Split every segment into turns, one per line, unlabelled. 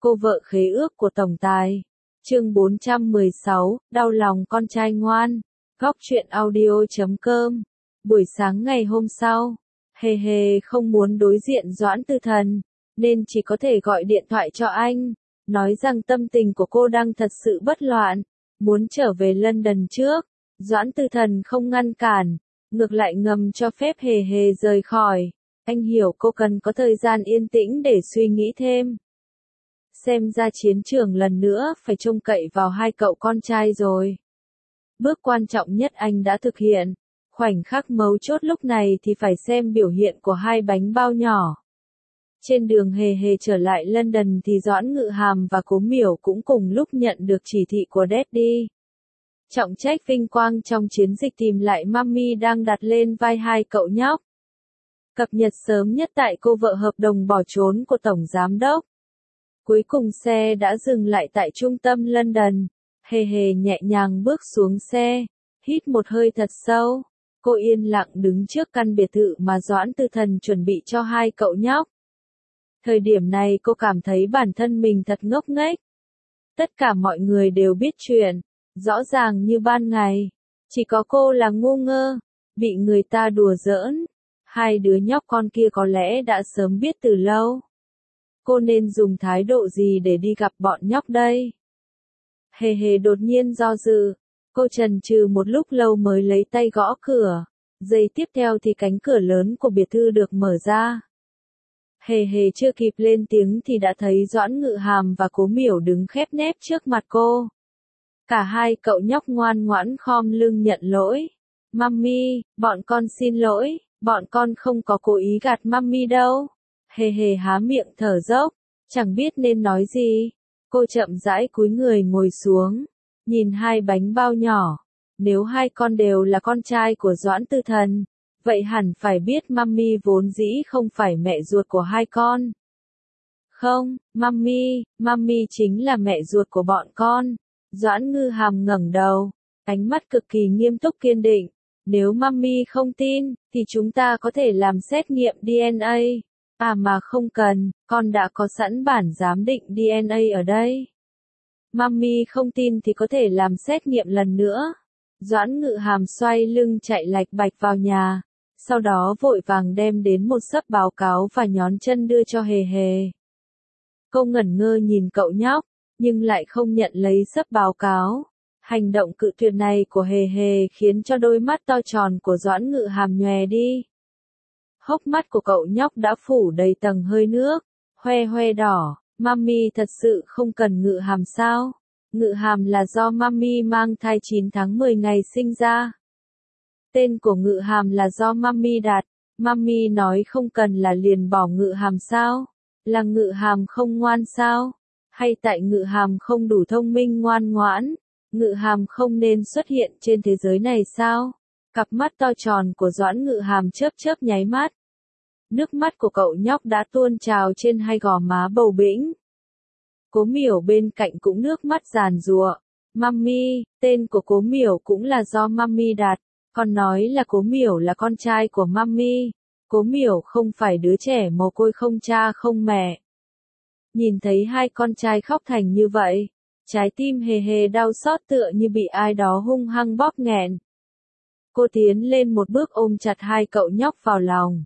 Cô vợ khế ước của tổng tài. Chương 416, đau lòng con trai ngoan. Góc truyện audio.com. Buổi sáng ngày hôm sau, Hề Hề không muốn đối diện Doãn Tư Thần, nên chỉ có thể gọi điện thoại cho anh, nói rằng tâm tình của cô đang thật sự bất loạn, muốn trở về London trước. Doãn Tư Thần không ngăn cản, ngược lại ngầm cho phép Hề Hề rời khỏi. Anh hiểu cô cần có thời gian yên tĩnh để suy nghĩ thêm. Xem ra chiến trường lần nữa phải trông cậy vào hai cậu con trai rồi. Bước quan trọng nhất anh đã thực hiện. Khoảnh khắc mấu chốt lúc này thì phải xem biểu hiện của hai bánh bao nhỏ. Trên đường Hề Hề trở lại London thì Doãn Ngự Hàm và Cố Miểu cũng cùng lúc nhận được chỉ thị của Daddy. Trọng trách vinh quang trong chiến dịch tìm lại Mummy đang đặt lên vai hai cậu nhóc. Cập nhật sớm nhất tại cô vợ hợp đồng bỏ trốn của Tổng Giám Đốc. Cuối cùng xe đã dừng lại tại trung tâm London. Hề Hề nhẹ nhàng bước xuống xe, hít một hơi thật sâu. Cô yên lặng đứng trước căn biệt thự mà Doãn Tư Thần chuẩn bị cho hai cậu nhóc. Thời điểm này cô cảm thấy bản thân mình thật ngốc nghếch. Tất cả mọi người đều biết chuyện, rõ ràng như ban ngày. Chỉ có cô là ngu ngơ, bị người ta đùa giỡn. Hai đứa nhóc con kia có lẽ đã sớm biết từ lâu. Cô nên dùng thái độ gì để đi gặp bọn nhóc đây? Hề Hề đột nhiên do dự. Cô chần chừ một lúc lâu mới lấy tay gõ cửa. Giây tiếp theo thì cánh cửa lớn của biệt thự được mở ra. Hề Hề chưa kịp lên tiếng thì đã thấy Doãn Ngự Hàm và Cố Miểu đứng khép nép trước mặt cô. Cả hai cậu nhóc ngoan ngoãn khom lưng nhận lỗi. Mummy, bọn con xin lỗi, bọn con không có cố ý gạt Mummy đâu. Hề Hề há miệng thở dốc, chẳng biết nên nói gì. Cô chậm rãi cúi người ngồi xuống, nhìn hai bánh bao nhỏ. Nếu hai con đều là con trai của Doãn Tư Thần, vậy hẳn phải biết Mummy vốn dĩ không phải mẹ ruột của hai con. Không, Mummy chính là mẹ ruột của bọn con. Doãn Ngự Hàm ngẩng đầu, ánh mắt cực kỳ nghiêm túc kiên định. Nếu Mummy không tin, thì chúng ta có thể làm xét nghiệm DNA. À mà không cần, con đã có sẵn bản giám định DNA ở đây. Mummy không tin thì có thể làm xét nghiệm lần nữa. Doãn Ngự Hàm xoay lưng chạy lạch bạch vào nhà, sau đó vội vàng đem đến một xấp báo cáo và nhón chân đưa cho Hề Hề. Cô ngẩn ngơ nhìn cậu nhóc, nhưng lại không nhận lấy xấp báo cáo. Hành động cự tuyệt này của Hề Hề khiến cho đôi mắt to tròn của Doãn Ngự Hàm nhòe đi. Hốc mắt của cậu nhóc đã phủ đầy tầng hơi nước, hoe hoe đỏ. Mummy thật sự không cần Ngự Hàm sao? Ngự Hàm là do Mummy mang thai 9 tháng 10 ngày sinh ra. Tên của Ngự Hàm là do Mummy đặt. Mummy nói không cần là liền bỏ Ngự Hàm sao? Là Ngự Hàm không ngoan sao? Hay tại Ngự Hàm không đủ thông minh ngoan ngoãn? Ngự Hàm không nên xuất hiện trên thế giới này sao? Cặp mắt to tròn của Doãn Ngự Hàm chớp chớp nháy mắt. Nước mắt của cậu nhóc đã tuôn trào trên hai gò má bầu bĩnh. Cố Miểu bên cạnh cũng nước mắt giàn giụa. Mummy, tên của Cố Miểu cũng là do Mummy đặt. Con nói là Cố Miểu là con trai của Mummy. Cố Miểu không phải đứa trẻ mồ côi không cha không mẹ. Nhìn thấy hai con trai khóc thành như vậy, trái tim Hề Hề đau xót tựa như bị ai đó hung hăng bóp nghẹn. Cô tiến lên một bước ôm chặt hai cậu nhóc vào lòng.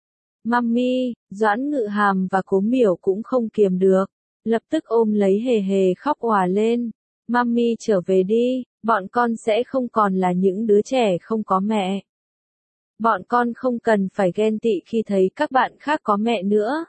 Mummy, Doãn Ngự Hàm và Cố Miểu cũng không kiềm được, lập tức ôm lấy Hề Hề khóc òa lên. Mummy trở về đi, bọn con sẽ không còn là những đứa trẻ không có mẹ. Bọn con không cần phải ghen tị khi thấy các bạn khác có mẹ nữa.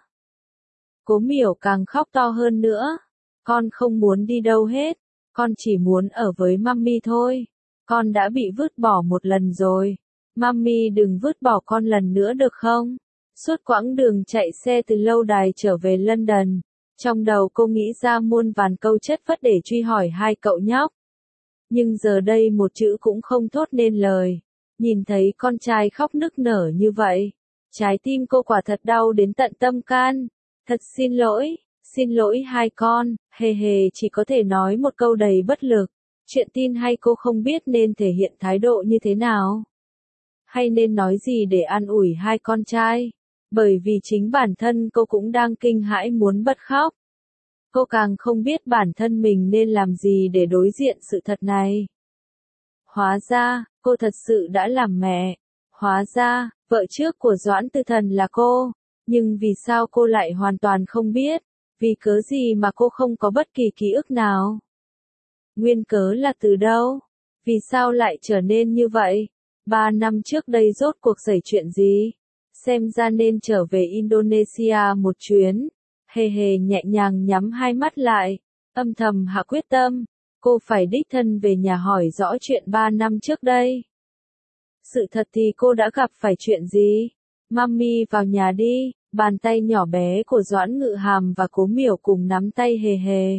Cố Miểu càng khóc to hơn nữa. Con không muốn đi đâu hết, con chỉ muốn ở với Mummy thôi. Con đã bị vứt bỏ một lần rồi. Mummy đừng vứt bỏ con lần nữa được không? Suốt quãng đường chạy xe từ lâu đài trở về London, trong đầu cô nghĩ ra muôn vàn câu chất phất để truy hỏi hai cậu nhóc. Nhưng giờ đây một chữ cũng không thốt nên lời. Nhìn thấy con trai khóc nức nở như vậy, trái tim cô quả thật đau đến tận tâm can. Thật xin lỗi hai con. Hề Hề chỉ có thể nói một câu đầy bất lực. Chuyện tin hay cô không biết nên thể hiện thái độ như thế nào. Hay nên nói gì để an ủi hai con trai. Bởi vì chính bản thân cô cũng đang kinh hãi muốn bật khóc. Cô càng không biết bản thân mình nên làm gì để đối diện sự thật này. Hóa ra, cô thật sự đã làm mẹ. Hóa ra, vợ trước của Doãn Tư Thần là cô. Nhưng vì sao cô lại hoàn toàn không biết? Vì cớ gì mà cô không có bất kỳ ký ức nào? Nguyên cớ là từ đâu? Vì sao lại trở nên như vậy? 3 năm trước đây rốt cuộc xảy chuyện gì? Xem ra nên trở về Indonesia một chuyến. Hề hề nhẹ nhàng nhắm hai mắt lại, âm thầm hạ quyết tâm, cô phải đích thân về nhà hỏi rõ chuyện 3 năm trước đây. Sự thật thì cô đã gặp phải chuyện gì? Mami vào nhà đi, bàn tay nhỏ bé của Doãn Ngự Hàm và Cố Miểu cùng nắm tay hề hề.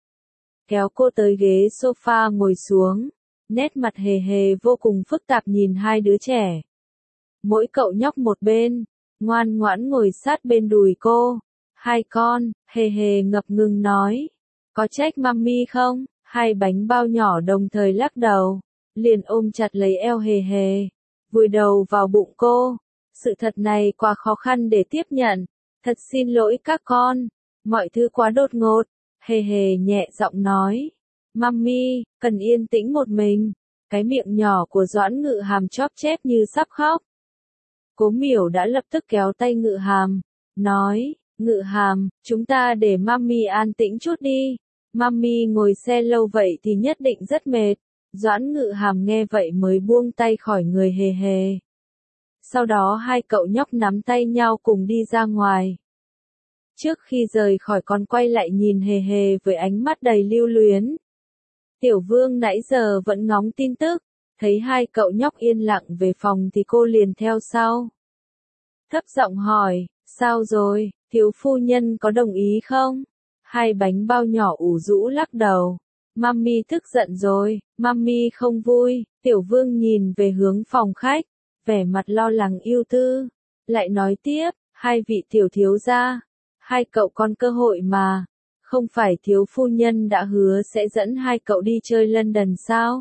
Kéo cô tới ghế sofa ngồi xuống, nét mặt hề hề vô cùng phức tạp nhìn hai đứa trẻ. Mỗi cậu nhóc một bên, ngoan ngoãn ngồi sát bên đùi cô. Hai con, hề hề ngập ngừng nói. Có trách mami không? Hai bánh bao nhỏ đồng thời lắc đầu, liền ôm chặt lấy eo hề hề, vùi đầu vào bụng cô. Sự thật này quá khó khăn để tiếp nhận. Thật xin lỗi các con, mọi thứ quá đột ngột. Hề hề nhẹ giọng nói. Mami, cần yên tĩnh một mình. Cái miệng nhỏ của Doãn Ngự Hàm chóp chép như sắp khóc. Cố Miểu đã lập tức kéo tay Ngự Hàm, nói. Ngự Hàm, chúng ta để mami an tĩnh chút đi. Mami ngồi xe lâu vậy thì nhất định rất mệt. Doãn Ngự Hàm nghe vậy mới buông tay khỏi người hề hề. Sau đó hai cậu nhóc nắm tay nhau cùng đi ra ngoài. Trước khi rời khỏi còn quay lại nhìn hề hề với ánh mắt đầy lưu luyến. Tiểu Vương nãy giờ vẫn ngóng tin tức, thấy hai cậu nhóc yên lặng về phòng thì cô liền theo sau. Thấp giọng hỏi, sao rồi, thiếu phu nhân có đồng ý không? Hai bánh bao nhỏ ủ rũ lắc đầu. Mami tức giận rồi, mami không vui. Tiểu Vương nhìn về hướng phòng khách, vẻ mặt lo lắng ưu tư. Lại nói tiếp, hai vị tiểu thiếu gia, hai cậu còn cơ hội mà. Không phải thiếu phu nhân đã hứa sẽ dẫn hai cậu đi chơi London sao?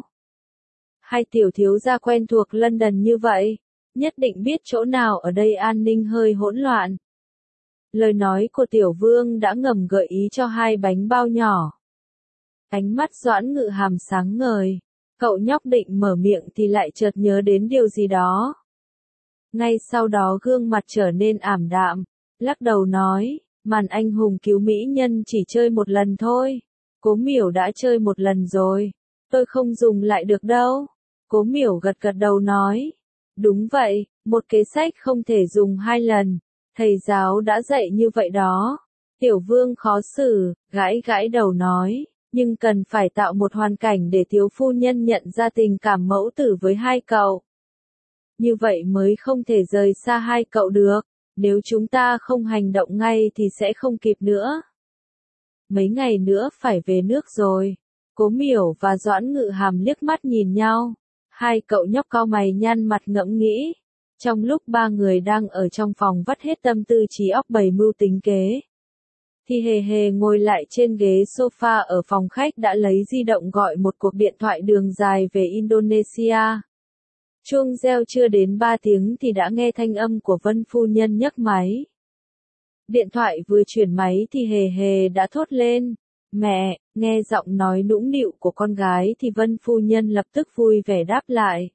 Hai tiểu thiếu gia quen thuộc London như vậy, nhất định biết chỗ nào ở đây an ninh hơi hỗn loạn. Lời nói của Tiểu Vương đã ngầm gợi ý cho hai bánh bao nhỏ. Ánh mắt Doãn Ngự Hàm sáng ngời, cậu nhóc định mở miệng thì lại chợt nhớ đến điều gì đó. Ngay sau đó gương mặt trở nên ảm đạm, lắc đầu nói, màn anh hùng cứu mỹ nhân chỉ chơi một lần thôi. Cố Miểu đã chơi một lần rồi, tôi không dùng lại được đâu. Cố Miểu gật gật đầu nói, đúng vậy, một kế sách không thể dùng hai lần. Thầy giáo đã dạy như vậy đó. Tiểu Vương khó xử, gãi gãi đầu nói, nhưng cần phải tạo một hoàn cảnh để thiếu phu nhân nhận ra tình cảm mẫu tử với hai cậu. Như vậy mới không thể rời xa hai cậu được, nếu chúng ta không hành động ngay thì sẽ không kịp nữa. Mấy ngày nữa phải về nước rồi. Cố Miểu và Doãn Ngự Hàm liếc mắt nhìn nhau. Hai cậu nhóc cau mày nhăn mặt ngẫm nghĩ. Trong lúc ba người đang ở trong phòng vắt hết tâm tư trí óc bày mưu tính kế, thì hề hề ngồi lại trên ghế sofa ở phòng khách đã lấy di động gọi một cuộc điện thoại đường dài về Indonesia. Chuông reo chưa đến 3 tiếng thì đã nghe thanh âm của Vân phu nhân nhấc máy. Điện thoại vừa chuyển máy thì hề hề đã thốt lên. Mẹ, nghe giọng nói nũng nịu của con gái thì Vân phu nhân lập tức vui vẻ đáp lại.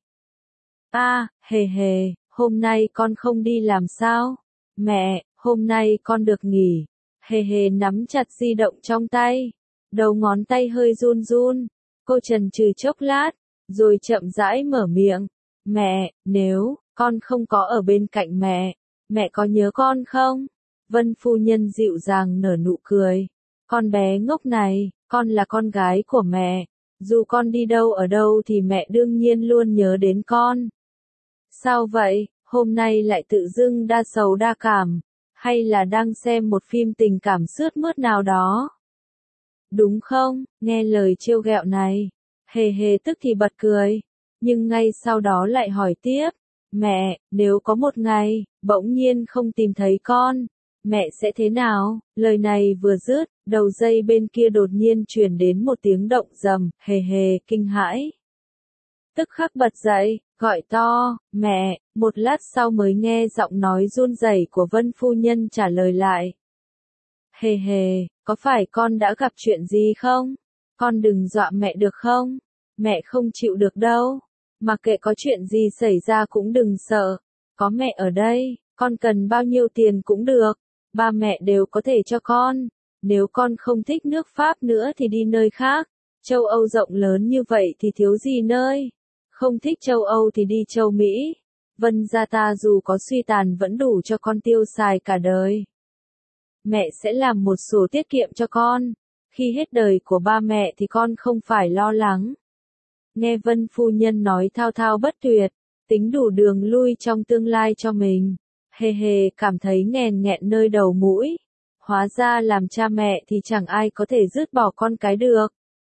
Hề hề, hôm nay con không đi làm sao? Mẹ, hôm nay con được nghỉ. Hề hề nắm chặt di động trong tay. Đầu ngón tay hơi run run. Cô chần chừ chốc lát, rồi chậm rãi mở miệng. Mẹ, nếu con không có ở bên cạnh mẹ có nhớ con không? Vân phu nhân dịu dàng nở nụ cười. Con bé ngốc này, con là con gái của mẹ. Dù con đi đâu ở đâu thì mẹ đương nhiên luôn nhớ đến con. Sao vậy, hôm nay lại tự dưng đa sầu đa cảm, hay là đang xem một phim tình cảm sướt mướt nào đó? Đúng không? Nghe lời trêu ghẹo này, hề hề tức thì bật cười, nhưng ngay sau đó lại hỏi tiếp, mẹ, nếu có một ngày, bỗng nhiên không tìm thấy con, mẹ sẽ thế nào? Lời này vừa dứt, đầu dây bên kia đột nhiên truyền đến một tiếng động rầm, hề hề kinh hãi. Tức khắc bật dậy, gọi to, mẹ, một lát sau mới nghe giọng nói run rẩy của Vân phu nhân trả lời lại. Hề hề, có phải con đã gặp chuyện gì không? Con đừng dọa mẹ được không? Mẹ không chịu được đâu. Mặc kệ có chuyện gì xảy ra cũng đừng sợ. Có mẹ ở đây, con cần bao nhiêu tiền cũng được. Ba mẹ đều có thể cho con. Nếu con không thích nước Pháp nữa thì đi nơi khác. Châu Âu rộng lớn như vậy thì thiếu gì nơi. Không thích châu Âu thì đi châu Mỹ. Vân gia ta dù có suy tàn vẫn đủ cho con tiêu xài cả đời. Mẹ sẽ làm một sổ tiết kiệm cho con. Khi hết đời của ba mẹ thì con không phải lo lắng. Nghe Vân phu nhân nói thao thao bất tuyệt, tính đủ đường lui trong tương lai cho mình. Hề hề cảm thấy nghèn nghẹn nơi đầu mũi. Hóa ra làm cha mẹ thì chẳng ai có thể dứt bỏ con cái được.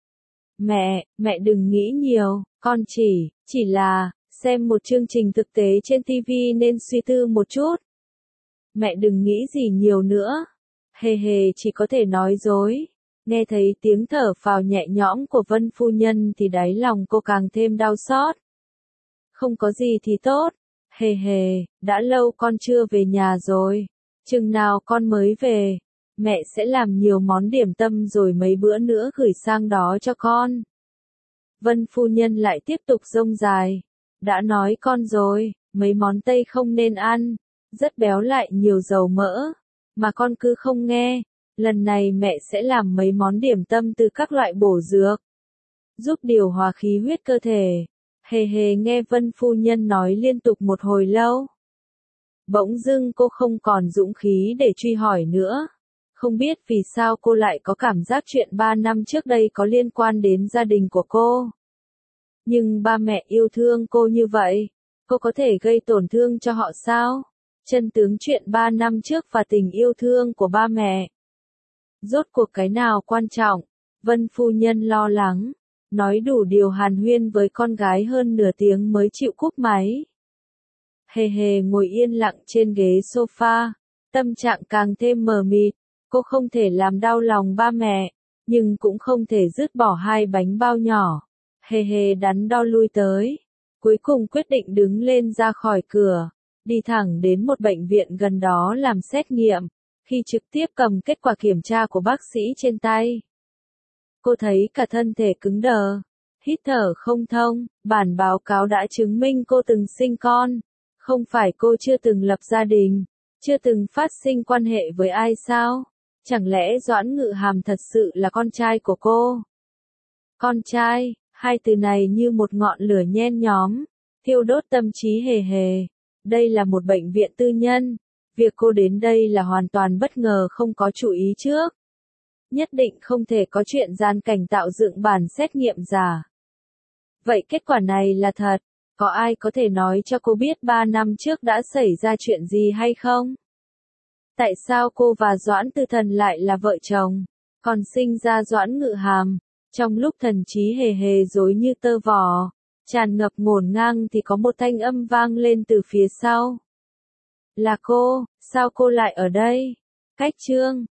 Mẹ đừng nghĩ nhiều, con chỉ là, xem một chương trình thực tế trên TV nên suy tư một chút. Mẹ đừng nghĩ gì nhiều nữa. Hề hề chỉ có thể nói dối. Nghe thấy tiếng thở phào nhẹ nhõm của Vân phu nhân thì đáy lòng cô càng thêm đau xót. Không có gì thì tốt. Hề hề, đã lâu con chưa về nhà rồi. Chừng nào con mới về, mẹ sẽ làm nhiều món điểm tâm rồi mấy bữa nữa gửi sang đó cho con. Vân phu nhân lại tiếp tục rông dài. Đã nói con rồi, mấy món Tây không nên ăn, rất béo lại nhiều dầu mỡ. Mà con cứ không nghe. Lần này mẹ sẽ làm mấy món điểm tâm từ các loại bổ dược, giúp điều hòa khí huyết cơ thể. Hề hề nghe Vân phu nhân nói liên tục một hồi lâu. Bỗng dưng cô không còn dũng khí để truy hỏi nữa. Không biết vì sao cô lại có cảm giác chuyện 3 năm trước đây có liên quan đến gia đình của cô. Nhưng ba mẹ yêu thương cô như vậy, cô có thể gây tổn thương cho họ sao? Chân tướng chuyện 3 năm trước và tình yêu thương của ba mẹ. Rốt cuộc cái nào quan trọng? Vân phu nhân lo lắng, nói đủ điều hàn huyên với con gái hơn nửa tiếng mới chịu cúp máy. Hề hề ngồi yên lặng trên ghế sofa, tâm trạng càng thêm mờ mịt. Cô không thể làm đau lòng ba mẹ, nhưng cũng không thể dứt bỏ hai bánh bao nhỏ. Hề hề đắn đo lui tới, cuối cùng quyết định đứng lên ra khỏi cửa, đi thẳng đến một bệnh viện gần đó làm xét nghiệm. Khi trực tiếp cầm kết quả kiểm tra của bác sĩ trên tay, cô thấy cả thân thể cứng đờ, hít thở không thông. Bản báo cáo đã chứng minh cô từng sinh con. Không phải cô chưa từng lập gia đình, chưa từng phát sinh quan hệ với ai sao? Chẳng lẽ Doãn Ngự Hàm thật sự là con trai của cô? Con trai, hai từ này như một ngọn lửa nhen nhóm, thiêu đốt tâm trí hề hề. Đây là một bệnh viện tư nhân. Việc cô đến đây là hoàn toàn bất ngờ, không có chú ý trước. Nhất định không thể có chuyện gian cảnh tạo dựng bản xét nghiệm giả. Vậy kết quả này là thật. Có ai có thể nói cho cô biết 3 năm trước đã xảy ra chuyện gì hay không? Tại sao cô và Doãn Tư Thần lại là vợ chồng, còn sinh ra Doãn Ngự Hàm? Trong lúc thần trí hề hề rối như tơ vò, tràn ngập ngổn ngang thì có một thanh âm vang lên từ phía sau. Là cô, sao cô lại ở đây? Cách chương